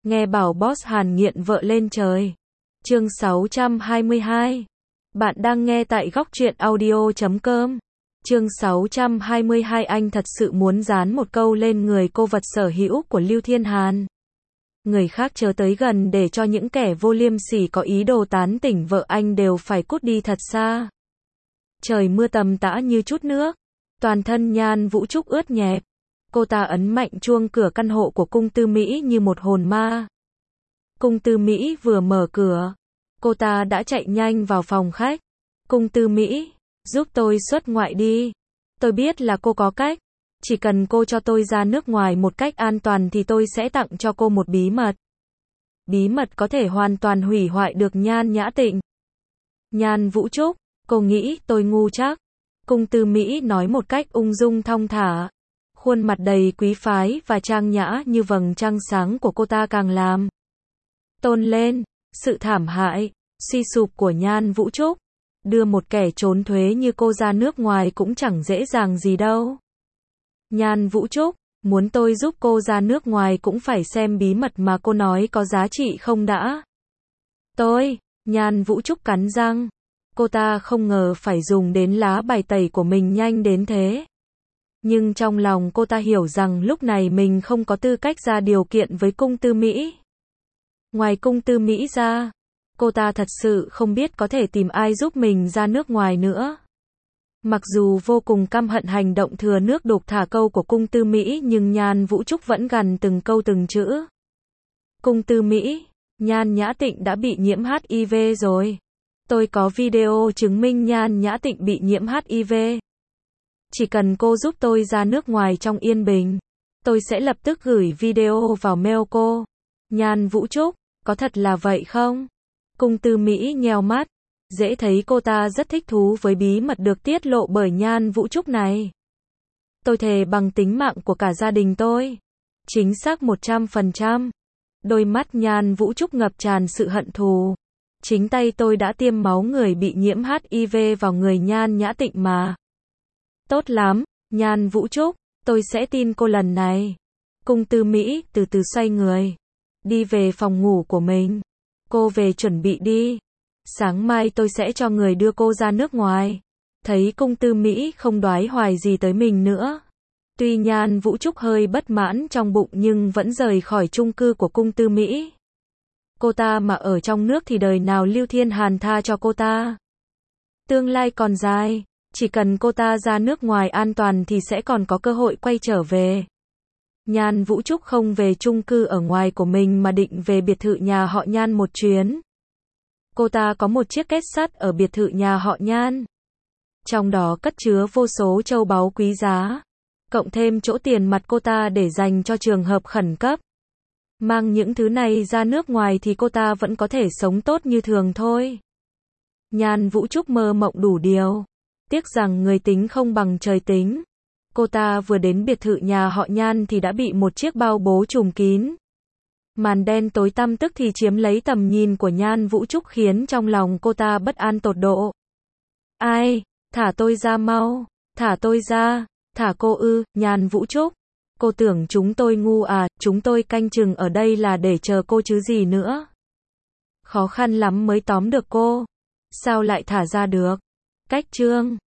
Nghe bảo boss Hàn nghiện vợ lên trời. Chương 622. Bạn đang nghe tại góc truyện audio.com. Chương 622. Anh thật sự muốn dán một câu lên người cô vật sở hữu của Lưu Thiên Hàn. Người khác chớ tới gần để cho những kẻ vô liêm sỉ có ý đồ tán tỉnh vợ anh đều phải cút đi thật xa. Trời mưa tầm tã như chút nước. Toàn thân Nhan Vũ Trúc ướt nhẹp. Cô ta ấn mạnh chuông cửa căn hộ của cung Tư Mỹ như một hồn ma. Cung Tư Mỹ vừa mở cửa, cô ta đã chạy nhanh vào phòng khách. Cung Tư Mỹ, giúp tôi xuất ngoại đi. Tôi biết là cô có cách. Chỉ cần cô cho tôi ra nước ngoài một cách an toàn thì tôi sẽ tặng cho cô một bí mật. Bí mật có thể hoàn toàn hủy hoại được Nhan Nhã Tịnh. Nhan Vũ Trúc, cô nghĩ tôi ngu chắc? Cung Tư Mỹ nói một cách ung dung thong thả. Khuôn mặt đầy quý phái và trang nhã như vầng trăng sáng của cô ta càng làm tôn lên sự thảm hại, suy sụp của Nhan Vũ Trúc. Đưa một kẻ trốn thuế như cô ra nước ngoài cũng chẳng dễ dàng gì đâu. Nhan Vũ Trúc, muốn tôi giúp cô ra nước ngoài cũng phải xem bí mật mà cô nói có giá trị không đã. Nhan Vũ Trúc cắn răng. Cô ta không ngờ phải dùng đến lá bài tẩy của mình nhanh đến thế. Nhưng trong lòng cô ta hiểu rằng lúc này mình không có tư cách ra điều kiện với cung Tư Mỹ. Ngoài cung Tư Mỹ ra, cô ta thật sự không biết có thể tìm ai giúp mình ra nước ngoài nữa. Mặc dù vô cùng căm hận hành động thừa nước đục thả câu của cung Tư Mỹ nhưng Nhan Vũ Trúc vẫn gằn từng câu từng chữ. Cung Tư Mỹ, Nhan Nhã Tịnh đã bị nhiễm HIV rồi. Tôi có video chứng minh Nhan Nhã Tịnh bị nhiễm HIV. Chỉ cần cô giúp tôi ra nước ngoài trong yên bình, tôi sẽ lập tức gửi video vào mail cô. Nhan Vũ Trúc, có thật là vậy không? Cung Tư Mỹ nheo mắt. Dễ thấy cô ta rất thích thú với bí mật được tiết lộ bởi Nhan Vũ Trúc này. Tôi thề bằng tính mạng của cả gia đình tôi. Chính xác 100%. Đôi mắt Nhan Vũ Trúc ngập tràn sự hận thù. Chính tay tôi đã tiêm máu người bị nhiễm HIV vào người Nhan Nhã Tịnh mà. Tốt lắm, Nhan Vũ Trúc, tôi sẽ tin cô lần này. Cung Tư Mỹ từ từ xoay người, đi về phòng ngủ của mình. Cô về chuẩn bị đi. Sáng mai tôi sẽ cho người đưa cô ra nước ngoài. Thấy cung Tư Mỹ không đoái hoài gì tới mình nữa. Tuy Nhan Vũ Trúc hơi bất mãn trong bụng nhưng vẫn rời khỏi chung cư của cung Tư Mỹ. Cô ta mà ở trong nước thì đời nào Lưu Thiên Hàn tha cho cô ta. Tương lai còn dài. Chỉ cần cô ta ra nước ngoài an toàn thì sẽ còn có cơ hội quay trở về. Nhan Vũ Trúc không về chung cư ở ngoài của mình mà định về biệt thự nhà họ Nhan một chuyến. Cô ta có một chiếc két sắt ở biệt thự nhà họ Nhan. Trong đó cất chứa vô số châu báu quý giá. Cộng thêm chỗ tiền mặt cô ta để dành cho trường hợp khẩn cấp. Mang những thứ này ra nước ngoài thì cô ta vẫn có thể sống tốt như thường thôi. Nhan Vũ Trúc mơ mộng đủ điều. Tiếc rằng người tính không bằng trời tính. Cô ta vừa đến biệt thự nhà họ Nhan thì đã bị một chiếc bao bố trùm kín. Màn đen tối tăm tức thì chiếm lấy tầm nhìn của Nhan Vũ Trúc khiến trong lòng cô ta bất an tột độ. Ai? Thả tôi ra mau. Thả tôi ra. Thả cô ư? Nhan Vũ Trúc. Cô tưởng chúng tôi ngu à? Chúng tôi canh chừng ở đây là để chờ cô chứ gì nữa. Khó khăn lắm mới tóm được cô. Sao lại thả ra được? Cách chương